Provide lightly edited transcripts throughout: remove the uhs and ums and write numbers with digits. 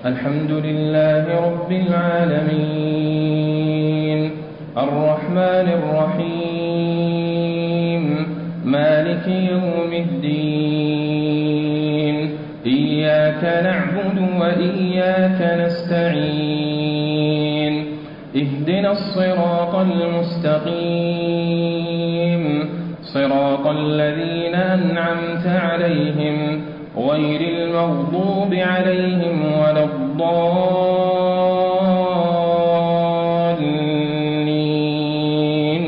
الحمد لله رب العالمين الرحمن الرحيم مالك يوم الدين إياك نعبد وإياك نستعين اهدنا الصراط المستقيم صراط الذين أنعمت عليهم غير المغضوب عليهم ولا الضالين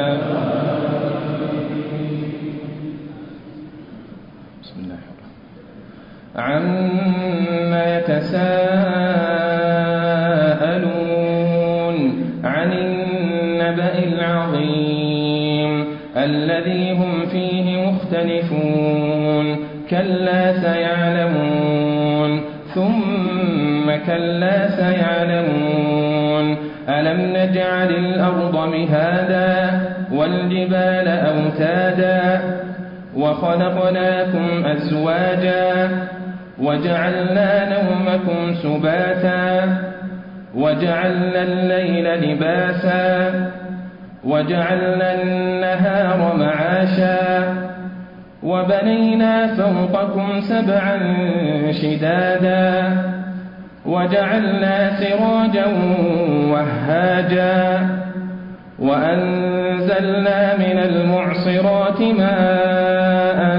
بسم الله عما يتساءلون عن النبأ العظيم الذي هم فيه مختلفون كلا سيعلمون ثم كلا سيعلمون ألم نجعل الأرض مهادا والجبال أوتادا وخلقناكم أزواجا وجعلنا نومكم سباتا وجعلنا الليل لباسا وجعلنا النهار معاشا وبنينا فوقكم سبعا شدادا وجعلنا سراجا وهاجا وأنزلنا من المعصرات ماء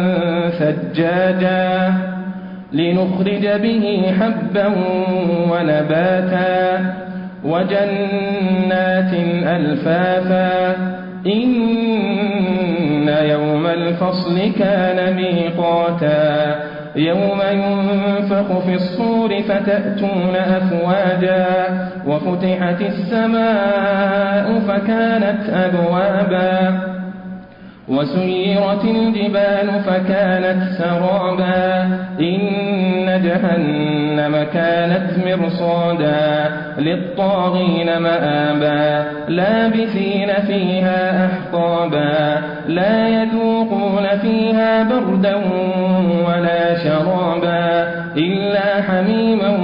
ثجاجا لنخرج به حبا ونباتا وجنات ألفافا إن يوم الفصل كان ميقاتا يوم ينفخ في الصور فتأتون أفواجا وفتحت السماء فكانت أبوابا وسيرت الجبال فكانت سرابا إن جهنم كانت مرصادا للطاغين مآبا لابثين فيها أحقابا لا يذوقون فيها بردا ولا شرابا إلا حميما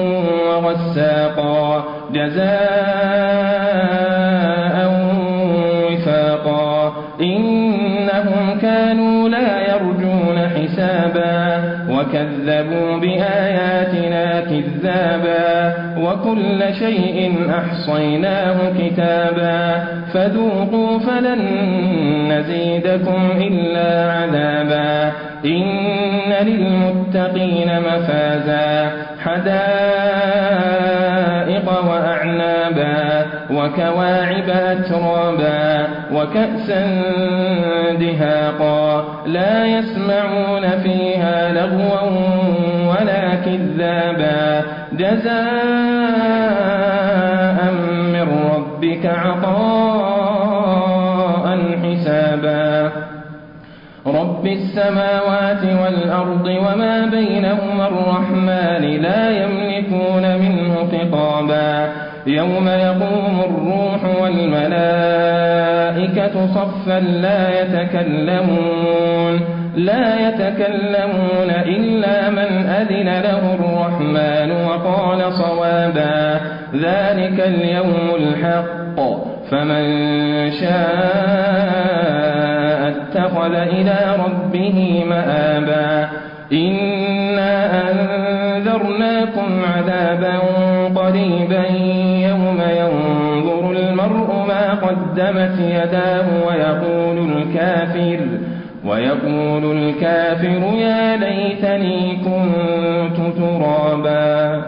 وغساقا جزاء وفاقا إنهم كانوا لا يرجون حسابا وكذبوا بآياتنا كذابا وكل شيء أحصيناه كتابا فذوقوا فلن نزيدكم إلا عذابا إن للمتقين مفازا حدائق وأعنابا وكواعب أترابا وكأسا دهاقا لا يسمعون فيها لغوا ولا كذابا جزاء من ربك عطاء حسابا رب السماوات والأرض وما بينهما الرحمن لا يملكون منه خطابا يوم يقوم الروح والملائكة صفا لا يتكلمون إلا من أذن له الرحمن وقال صوابا ذلك اليوم الحق فمن شاء اتخذ إلى ربه مآبا إنا أنذرناكم عذابا قريبا يوم ينظر المرء ما قدمت يداه ويقول الكافر يا ليتني كنت ترابا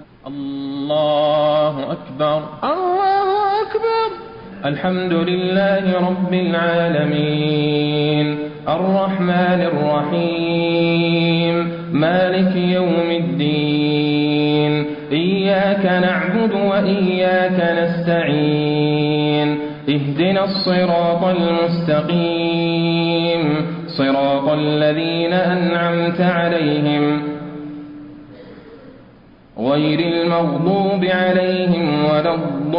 الله أكبر الله أكبر الحمد لله رب العالمين الرحمن الرحيم مالك يوم الدين إياك نعبد وإياك نستعين اهدنا الصراط المستقيم صراط الذين أنعمت عليهم غير المغضوب عليهم ولا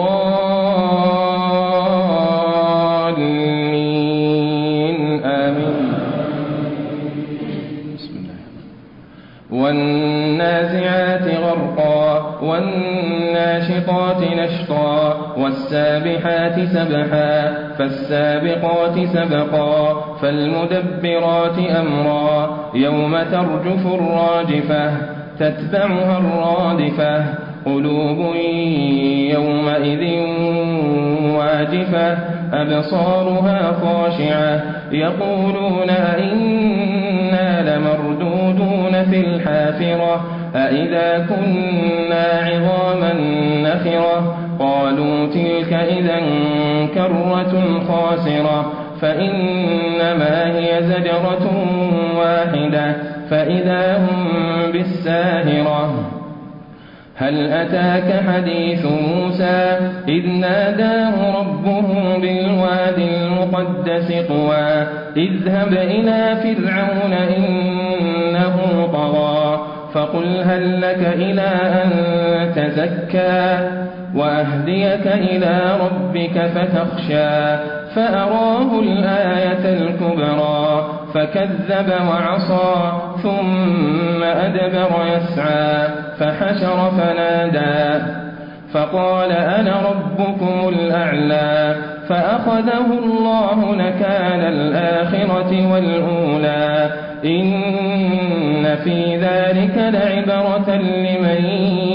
الضالين آمين. بسم الله. والنازعات غرقا والناشطات نشطا والسابحات سبحا فالسابقات سبقا فالمدبرات أمرا يوم ترجف الراجفة تتبعها الرادفة قلوب يومئذ واجفة أبصارها خاشعة يقولون إنا لمردودون في الحافرة أإذا كنا عظاما نخرة قالوا تلك إذا كرة خاسرة فإنما هي زجرة واحدة فإذا هم بالساهرة هل أتاك حديث موسى إذ ناداه ربه بالواد المقدس طوى اذهب إلى فرعون إنه طغى فقل هل لك إلى أن تزكى وأهديك إلى ربك فتخشى فأراه الآية الكبرى فكذب وعصى ثم أدبر يسعى فحشر فنادى فقال أنا ربكم الأعلى فأخذه الله نكال الآخرة والأولى إن في ذلك لعبرة لمن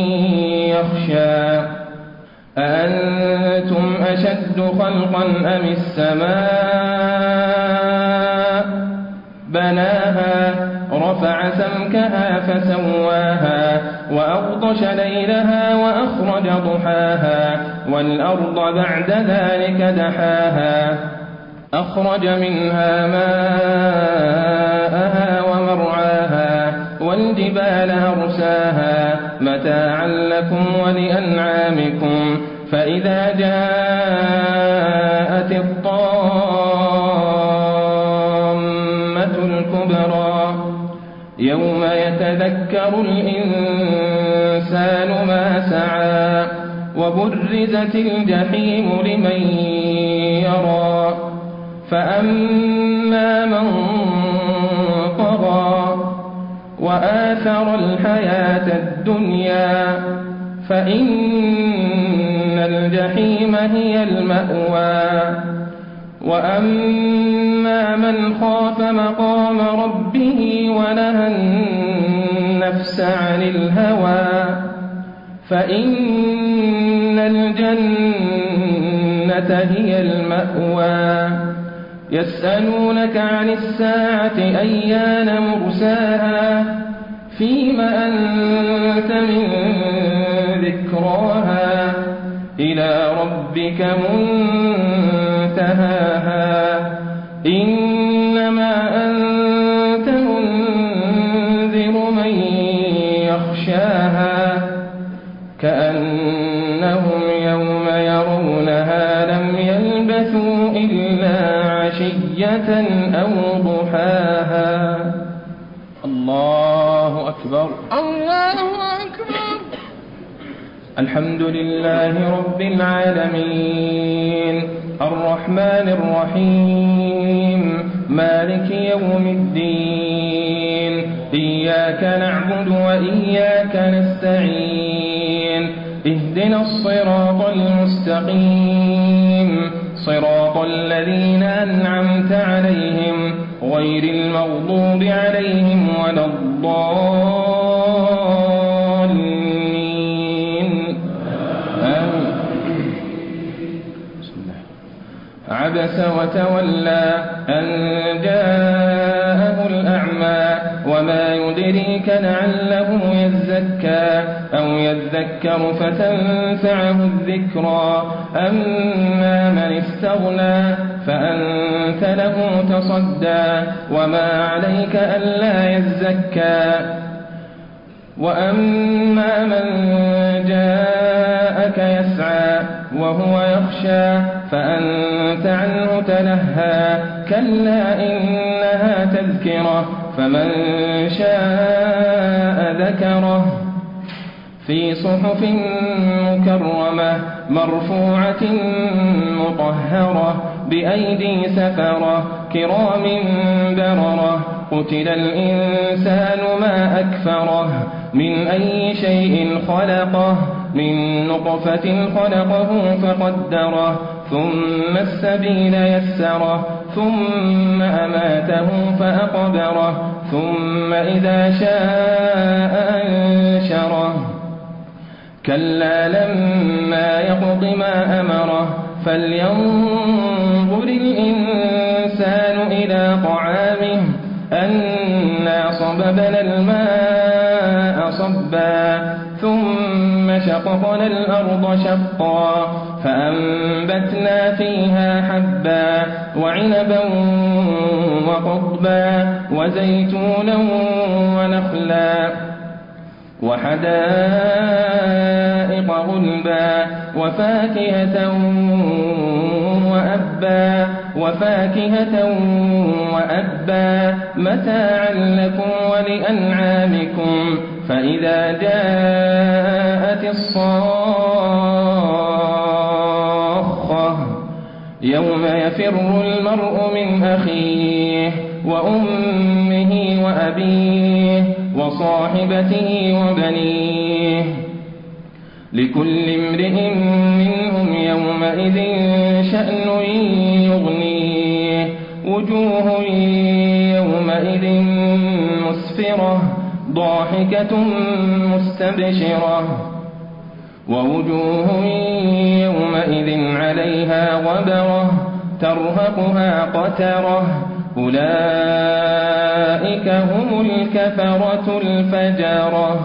يخشى أأنتم أشد خلقا أم السماء بناها رفع سمكها فسواها وأغطش ليلها وأخرج ضحاها والأرض بعد ذلك دحاها أخرج منها ماءها ومرعاها والجبال أرساها متاعا لكم ولأنعامكم فإذا جاءت الطامة الكبرى يوم يتذكر الإنسان ما سعى وبرزت الجحيم لمن يرى فأما من طغى وآثر الحياة الدنيا فإن الجحيم هي المأوى وأما من خاف مقام ربه ونهى النفس عن الهوى فإن الجنة هي المأوى يسألونك عن الساعة أيان مرساها فيم أنت من ذكراها إلى ربك منتهاها إنما أنت منذر من يخشاها كأنهم يوم يرونها لم يلبثوا إلا عشية أو ضحاها الله أكبر الله أكبر. الحمد لله رب العالمين الرحمن الرحيم مالك يوم الدين إياك نعبد وإياك نستعين اهدنا الصراط المستقيم صراط الذين أنعمت عليهم غير المغضوب عليهم ولا الضالين آمين. عبس وتولى أن جاءه الأعمى وما يدريك لعله يزكى أو يذكر فتنفعه الذكرى أما من استغنى فأنت له تصدى وما عليك ألا يزكى وأما من جاءك يسعى وهو يخشى فأنت عنه تلهى كلا إنها تذكرة فمن شاء ذكره في صحف مكرمة مرفوعة مطهرة بأيدي سفرة كرام بررة قتل الإنسان ما أكفره من أي شيء خلقه من نطفة خلقه فقدره ثم السبيل يسره ثم أماته فأقبره ثم إذا شاء أنشره كلا لما يقض ما أمره فلينظر الإنسان إلى طعامه أنا صببنا الماء صبا ثم شققنا الأرض شقا فأنبتنا فيها حبا وعنبا وقضبا وزيتونا ونخلا وحدائق غلبا وفاكهة وأبا متاعا لكم ولأنعامكم فإذا جاءت الصاخة يوم يفر المرء من أخيه وأمه وأبيه وصاحبته وبنيه لكل امرئ منهم يومئذ شأن يغنيه وجوه يومئذ مسفرة ضاحكة مستبشرة ووجوه يومئذ عليها غبرة ترهقها قترة أولئك هم الكفرة الفجرة.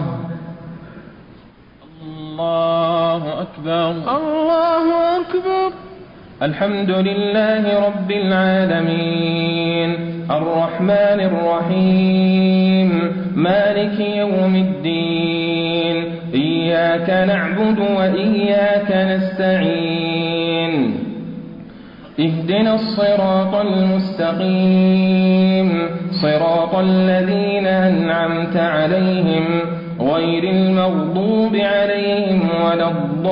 الله أكبر الله أكبر. الحمد لله رب العالمين الرحمن الرحيم مالك يوم الدين إياك نعبد وإياك نستعين اهدنا الصراط المستقيم صراط الذين أنعمت عليهم غير المغضوب عليهم ولا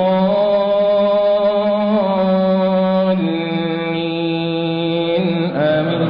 الضالين آمين.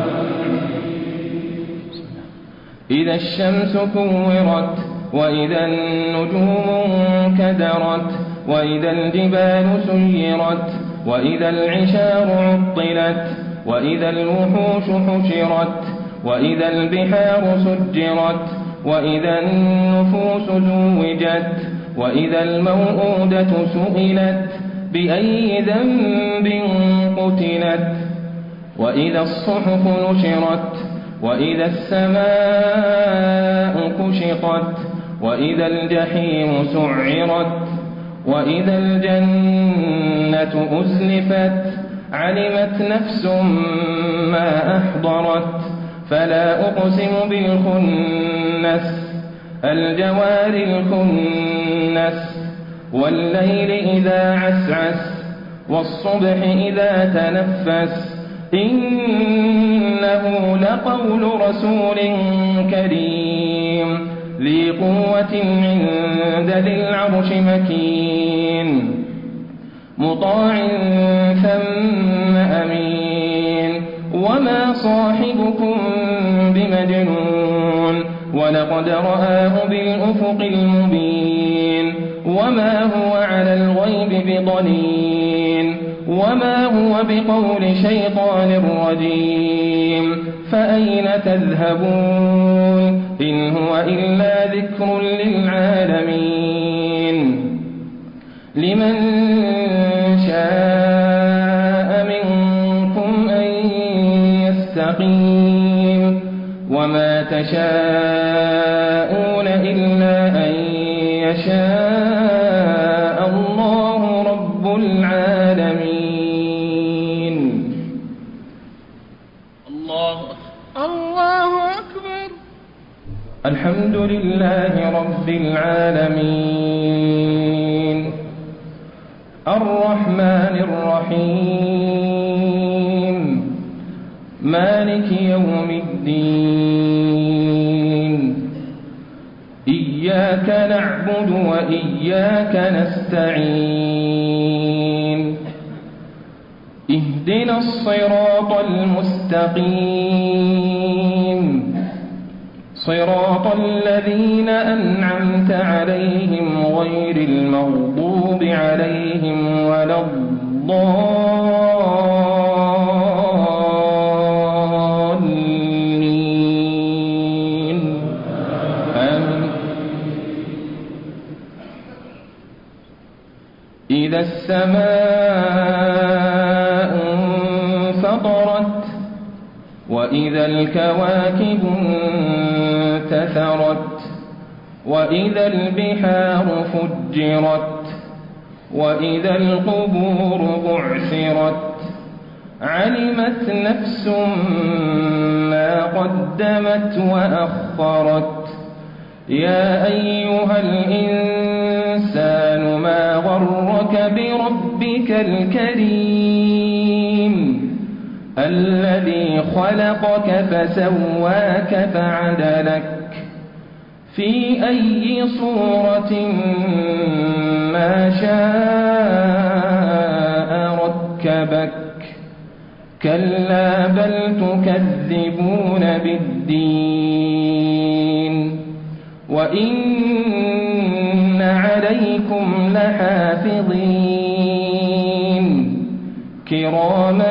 إذا الشمس كورت وإذا النجوم انكدرت وإذا الجبال سيرت وإذا العشار عطلت وإذا الوحوش حشرت وإذا البحار سجرت وإذا النفوس زوجت وإذا الموءودة سئلت بأي ذنب قتلت وإذا الصحف نشرت وإذا السماء كشطت وإذا الجحيم سعرت وإذا الجنة أزلفت علمت نفس ما أحضرت فلا أقسم بالخنس الجوار الكنس والليل إذا عسعس والصبح إذا تنفس إنه لقول رسول كريم ذي قوة عند ذي العرش مكين مطاع ثم أمين وما صاحبكم بمجنون ولقد رآه بالأفق المبين وما هو على الغيب بضنين وما هو بقول شيطان رجيم فأين تذهبون إن هو إلا ذكر للعالمين لمن شاء منكم أن يستقيم وما تشاءون إلا أن يشاء الله رب العالمين. الله أكبر. الحمد لله رب العالمين الرحمن الرحيم مالك يوم الدين إياك نعبد وإياك نستعين اهدنا الصراط المستقيم صراط الذين أنعمت عليهم غير المغضوب عليهم ولا الضالين آمين. إذا السماء انفطرت وإذا الكواكب انتثرت وإذا البحار فجرت وإذا القبور بعثرت علمت نفس ما قدمت وأخرت يا أيها الإنسان ما غرك بربك الكريم الذي خلقك فسواك فعدلك في أي صورة ما شاء ركبك كلا بل تكذبون بالدين وإن عليكم لحافظين كراما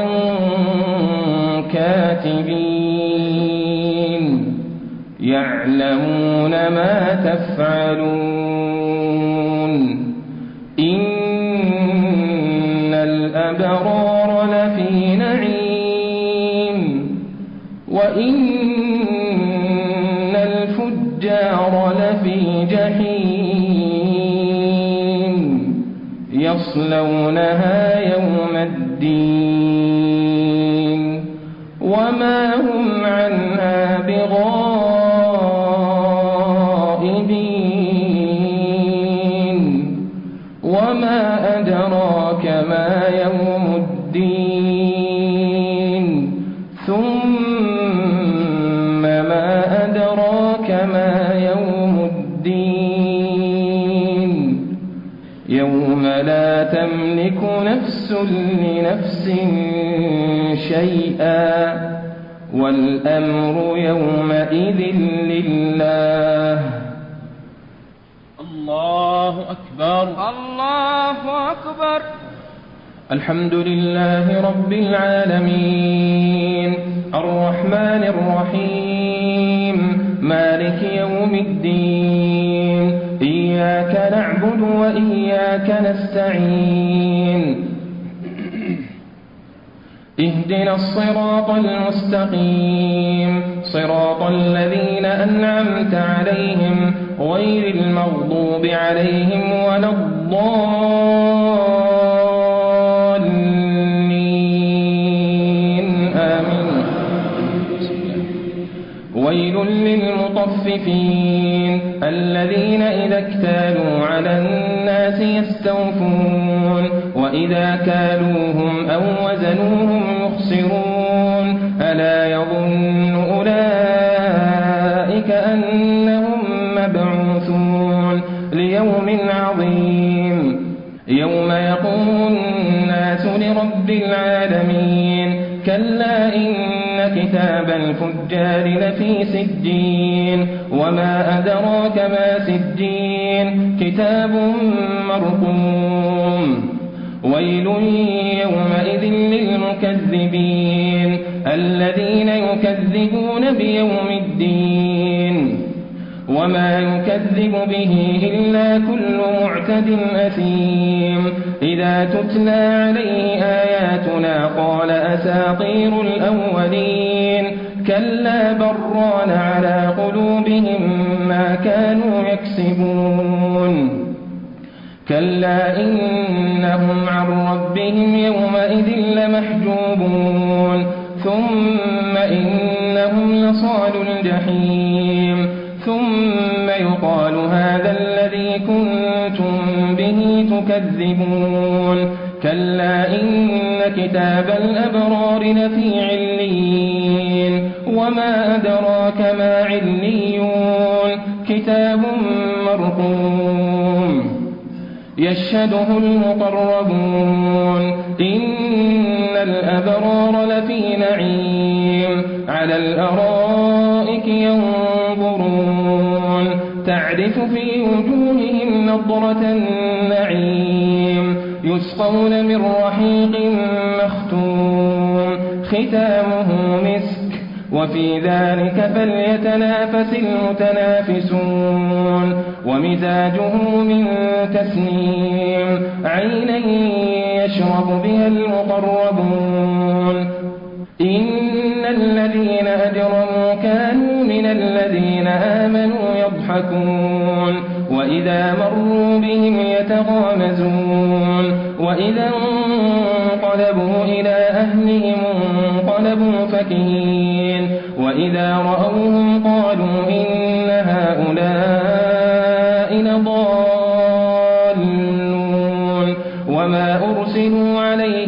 كاتبين يعلمون ما تفعلون إن الأبرار لفي نعيم وإن الفجار لفي جحيم يصلونها يوم الدين وما هم عنها بغائبين وما أدراك ما يوم الدين ثم ما أدراك ما يوم الدين يوم لا تملك نفس لنفس شيئا والأمر يومئذ لله. الله أكبر الله أكبر. الحمد لله رب العالمين الرحمن الرحيم مالك يوم الدين إياك نعبد وإياك نستعين اهدنا الصراط المستقيم صراط الذين أنعمت عليهم غير المغضوب عليهم ولا الضالين آمين. ويل للمطففين الذين إذا اكتالوا على الناس يستوفون وإذا كالوهم أو وزنوهم يخسرون ألا يظن أولئك أنهم مبعوثون ليوم عظيم يوم يقوم الناس لرب العالمين كلا إن كتاب الفجار لفي سجين وما أدراك ما سجين كتاب مرقوم ويل يومئذ للمكذبين الذين يكذبون بيوم الدين وما يكذب به إلا كل معتد أثيم إذا تتلى عليه آياتنا قال أساطير الأولين كلا بران على قلوبهم ما كانوا يكسبون كلا إنهم عن ربهم يومئذ لمحجوبون ثم إنهم لصال الجحيم ثم يقال هذا الذي كنتم به تكذبون كلا إن كتاب الأبرار لفي عليين وما أدراك ما عليون كتاب مرقوم يشهده المقربون إن الأبرار لفي نعيم على الأرائك ينظرون ينظرون تعرف في وجوههم نضرة النعيم يسقون من رحيق مختوم ختامه مسك وفي ذلك فليتنافس المتنافسون ومزاجه من تسنيم عينا يشرب بها المقربون إن الذين أجرموا كانوا من الذين آمنوا يضحكون وإذا مروا بهم يتغامزون وإذا انقلبوا إلى أهلهم انقلبوا فكهين وإذا رأوهم قالوا إن هؤلاء لضالون وما أرسلوا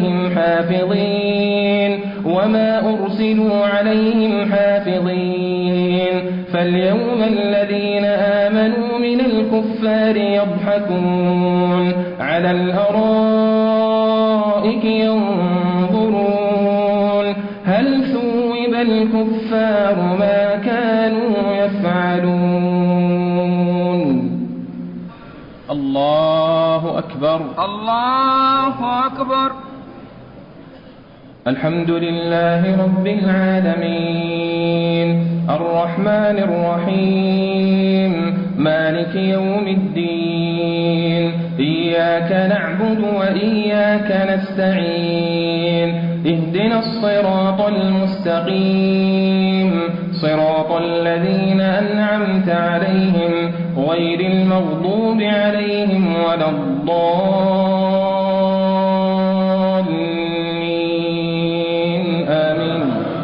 عليهم حافظين فاليوم الذين آمنوا من الكفار يضحكون على الأرائك ينظرون هل ثوب الكفار ما كانوا يفعلون الله أكبر الله أكبر. الحمد لله رب العالمين الرحمن الرحيم مالك يوم الدين إياك نعبد وإياك نستعين اهدنا الصراط المستقيم صراط الذين أنعمت عليهم غير المغضوب عليهم ولا الضالين آمين.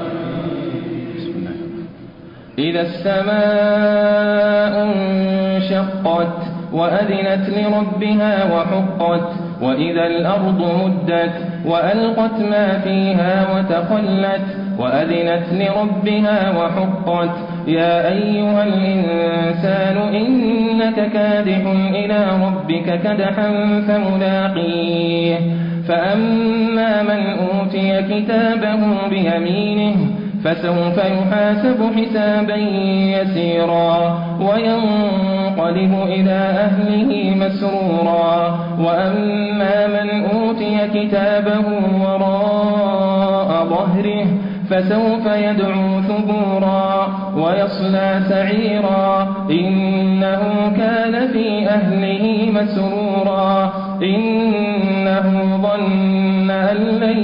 إذا السماء انشقت وأذنت لربها وحقت وإذا الأرض مدت وألقت ما فيها وتخلت وأذنت لربها وحقت يا أيها الإنسان إنك كادح إلى ربك كدحا فملاقيه فأما من أوتي كتابه بيمينه فسوف يحاسب حسابا يسيرا وينقلب إلى أهله مسرورا وأما من أوتي كتابه وراء ظهره فسوف يدعو ثبورا ويصلى سعيرا إنه كان في أهله مسرورا إنه ظن أن لن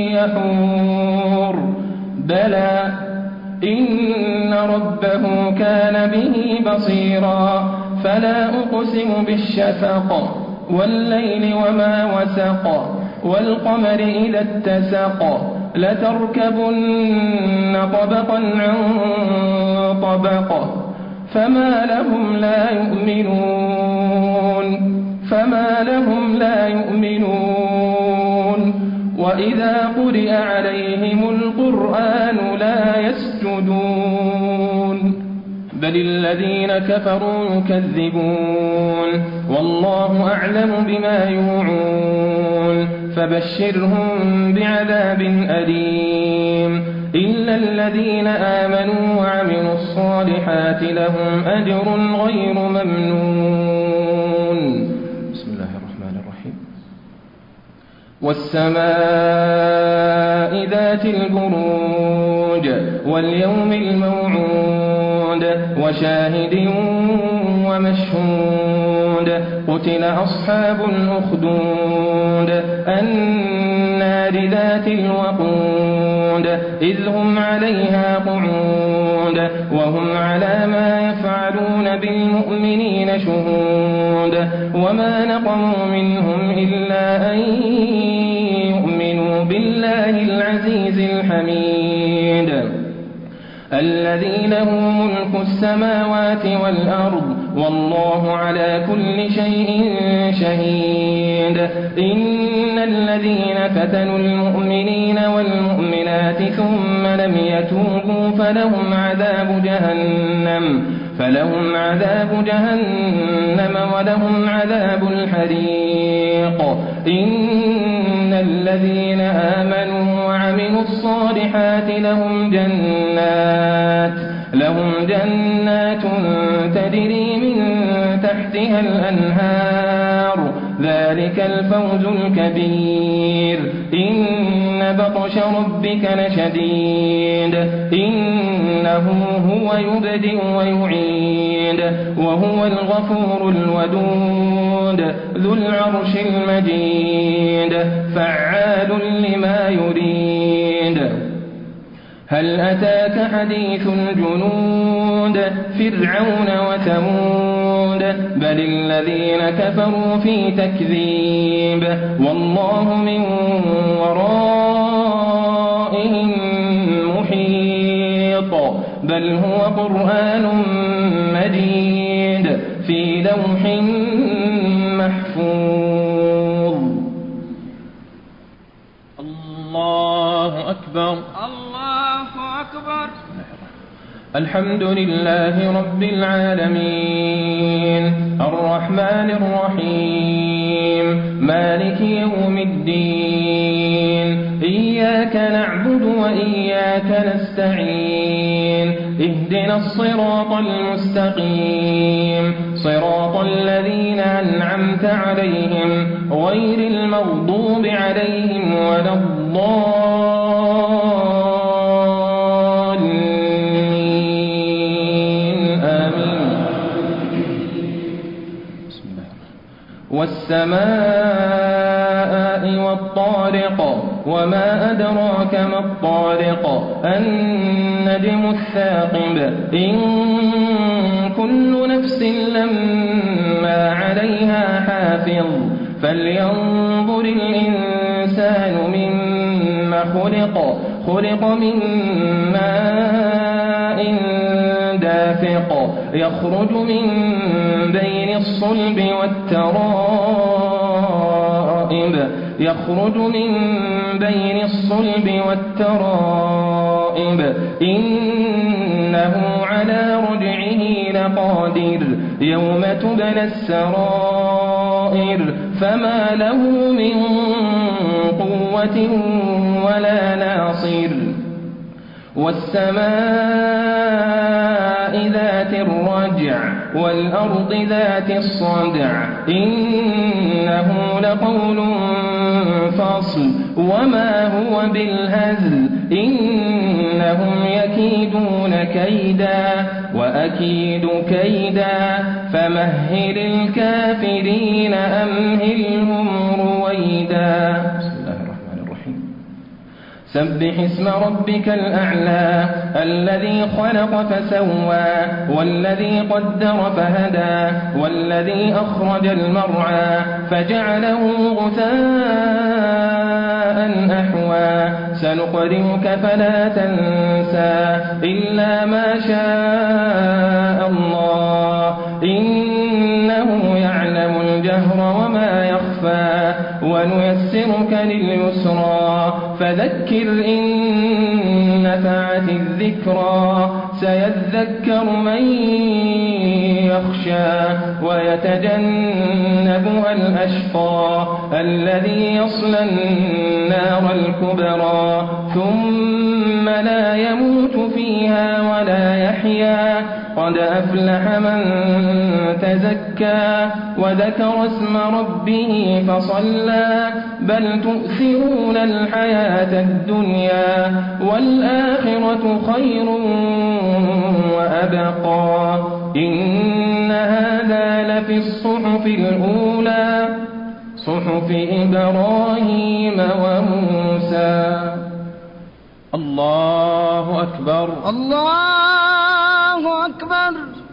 يحور بلى إن ربه كان به بصيرا فلا أقسم بالشفق والليل وما وسق والقمر إذا اتسق لتركبن طبقا عن طبق فما لهم لا يؤمنون وإذا قرئ عليهم القرآن لا يسجدون بل الذين كفروا يكذبون والله أعلم بما يوعون فبشرهم بعذاب أليم إلا الذين آمنوا وعملوا الصالحات لهم أجر غير ممنون. بسم الله الرحمن الرحيم. والسماء ذات البروج واليوم الموعود وشاهد ومشهود قتل أصحاب الأخدود النار ذات الوقود إذ هم عليها قعود وهم على ما يفعلون بالمؤمنين شهود وما نقموا منهم إلا أن يؤمنوا بالله العزيز الحميد الذي له ملك السماوات والأرض والله على كل شيء شهيد. إن الذين فتنوا المؤمنين والمؤمنات ثم لم يتوبوا فلهم عذاب جهنم ولهم عذاب الحريق. إن الذين آمنوا وعملوا الصالحات لهم لهم جنات تجري من تحتها الأنهار ذلك الفوز الكبير إن بطش ربك لشديد إنه هو يبدئ ويعيد وهو الغفور الودود ذو العرش المجيد فعال لما يريد هل أتاك حديث الجنود فرعون وثمود بل الذين كفروا في تكذيب والله من ورائهم محيط بل هو قرآن مجيد في لوح محفوظ. الله أكبر. الله أكبر. الحمد لله رب العالمين الرحمن الرحيم مالك يوم الدين إياك نعبد وإياك نستعين اهدنا الصراط المستقيم صراط الذين أنعمت عليهم غير المغضوب عليهم ولا الضالين آمين. والسماء والطارق وما أدراك ما الطارق النجم الثاقب إن كل نفس لما عليها حافظ فلينظر الإنسان مما خلق من ماء دافق يخرج من بين الصلب والترائب إنه على رجعه لقادر يوم تبلى السرائر فما له من قوة ولا ناصر. والسماء ذات الرجع والأرض ذات الصدع إنه لقول فصل وما هو بالهزل إنهم يكيدون كيدا وأكيد كيدا فمهل الكافرين أمهلهم رويدا. سبح اسم ربك الأعلى الذي خلق فسوى والذي قدر فهدى والذي أخرج المرعى فجعله غثاء أحوى سنقرئك فلا تنسى إلا ما شاء الله إنه يعلم الجهر وما يخفى ونيسرك لليسرى فذكر إن نفعت الذكرى سيذكر من يخشى ويتجنبها الأشقى الذي يصلى النار الكبرى ثم لا يموت فيها ولا يحيا قد أفلح من تزكى وذكر اسم ربه فصلى بل تؤثرون الحياة الدنيا والآخرة خير وأبقى إن هذا لفي الصحف الأولى صحف إبراهيم وموسى. الله أكبر. الله أكبر.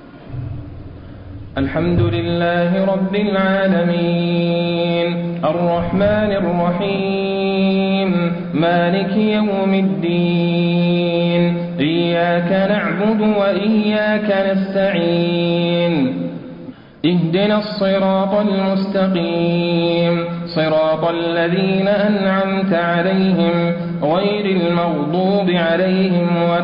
الحمد لله رب العالمين الرحمن الرحيم مالك يوم الدين إياك نعبد وإياك نستعين اهدنا الصراط المستقيم صراط الذين أنعمت عليهم غير المغضوب عليهم ولا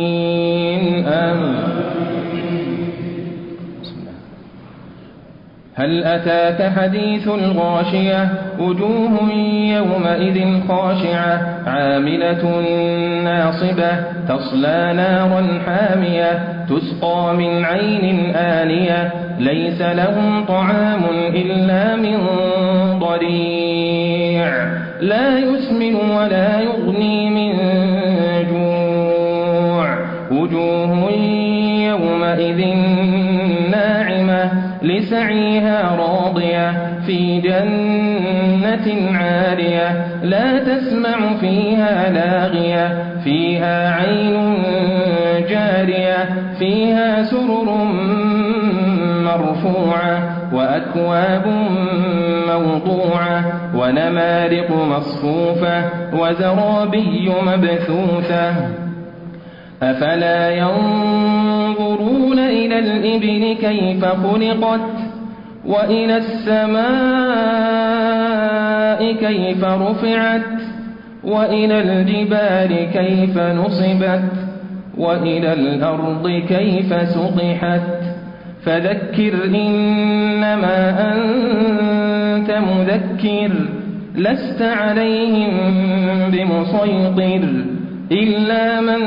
الضالين آمين. هل أتاك حديث الغاشية وجوه يومئذ خاشعة عاملة ناصبة تصلى نارا حامية تسقى من عين آنية ليس لهم طعام إلا من ضريع لا يسمن ولا يغني من جوع وجوه يومئذ ناعمة لسعيها راضية في جنة عالية لا تسمع فيها لاغية فيها عين جارية فيها سرر مرفوعة وأكواب موضوعة ونمارق مصفوفة وزرابي مبثوثة أفلا ينظرون إلى الإبل كيف خلقت وإلى السماء كيف رفعت وإلى الجبال كيف نصبت وإلى الأرض كيف سطحت فذكر إنما أنت مذكر لست عليهم بمسيطر إلا من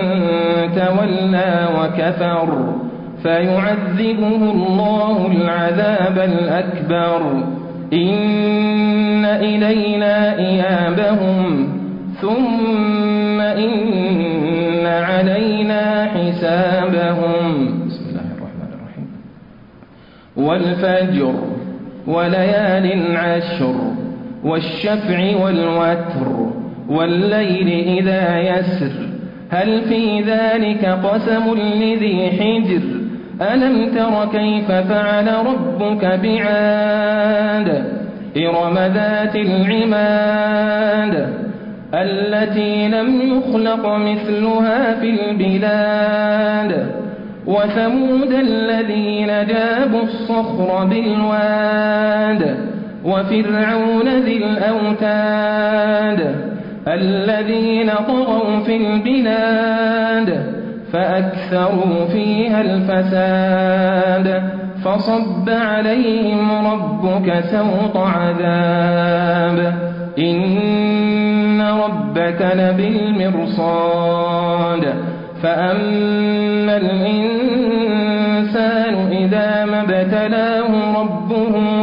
تولى وكفر فيعذبه الله العذاب الأكبر إن إلينا إيابهم ثم إن علينا حسابهم بسم الله الرحمن الرحيم والفجر وليال عشر والشفع والوتر والليل إذا يسر هل في ذلك قسم لذي حجر ألم تر كيف فعل ربك بعاد إرم ذات العماد التي لم يخلق مثلها في البلاد وثمود الذين جابوا الصخر بالواد وفرعون ذي الأوتاد الذين طغوا في البلاد فأكثروا فيها الفساد فصب عليهم ربك سوط عذاب إن ربك لبالمرصاد فأما الإنسان إذا ما ابتلاه ربه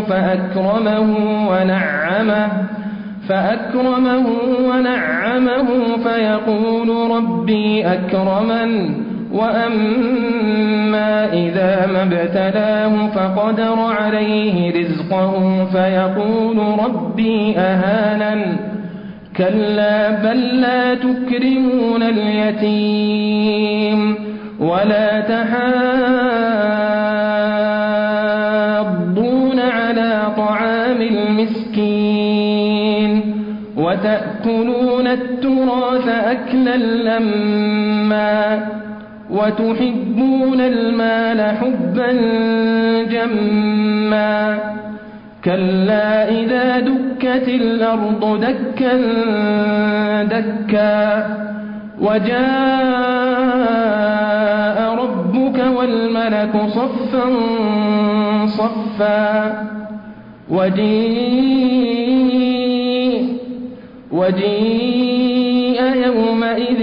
فأكرمه ونعمه فيقول ربي أكرمن وأما إذا ما ابتلاه فقدر عليه رزقه فيقول ربي أهانن كلا بل لا تكرمون اليتيم ولا تحاضون على طعام المسكين وتأكلون التراث أكلا لما وتحبون المال حبا جما كلا إذا دكت الأرض دكا دكا وجاء ربك والملك صفا صفا وجيء يومئذ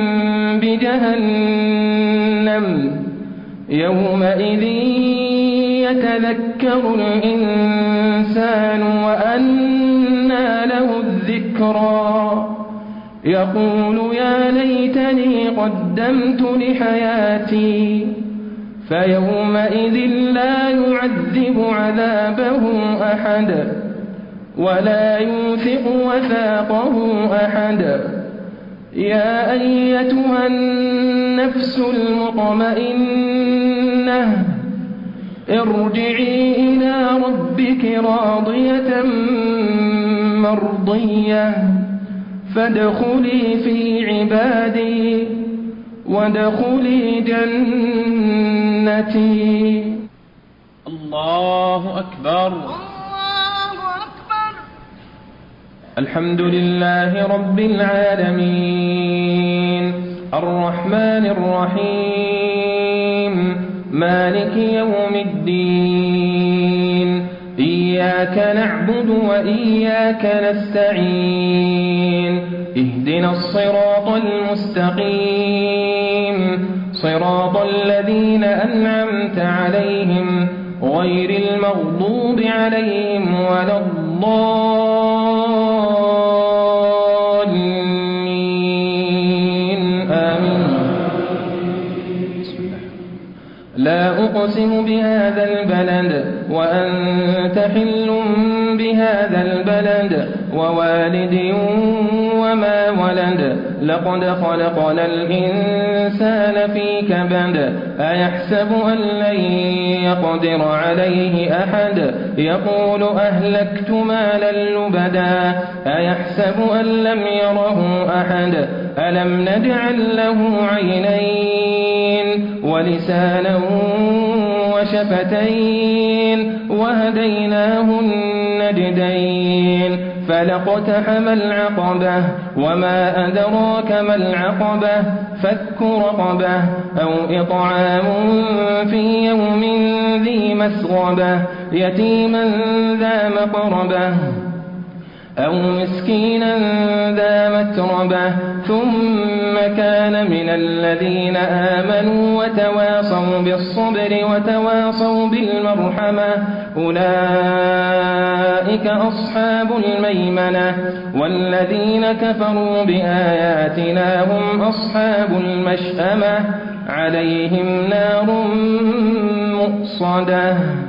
بجهنم يومئذ يتذكر الإنسان وأنى له الذكرى يقول يا ليتني قدمت لحياتي فيومئذ لا يعذب عذابه أحد ولا يوثق وثاقه أحد يا أيتها النفس المطمئنة ارجعي إلى ربك راضية مرضية فادخلي في عبادي وادخلي جنتي. الله أكبر. الحمد لله رب العالمين الرحمن الرحيم مالك يوم الدين إياك نعبد وإياك نستعين اهدنا الصراط المستقيم صراط الذين أنعمت عليهم غير المغضوب عليهم ولا الضالين آمين. لا أقسم بهذا البلد وأنت حل بهذا البلد ووالد وما ولد لقد خلقنا الإنسان في كبد أيحسب أن لن يقدر عليه أحد يقول أهلكت مالا لبدا أيحسب أن لم يره أحد ألم نجعل له عينين ولسانا وشفتين وهديناه النجدين فلاقتحم العقبة وما أدراك ما العقبة فك رقبة أو إطعام في يوم ذي مسغبة يتيما ذا مقربة أو مسكينا ذا متربة ثم كان من الذين آمنوا وتواصوا بالصبر وتواصوا بالمرحمة أولئك أصحاب الميمنة والذين كفروا بآياتنا هم أصحاب المشأمة عليهم نار مؤصدة.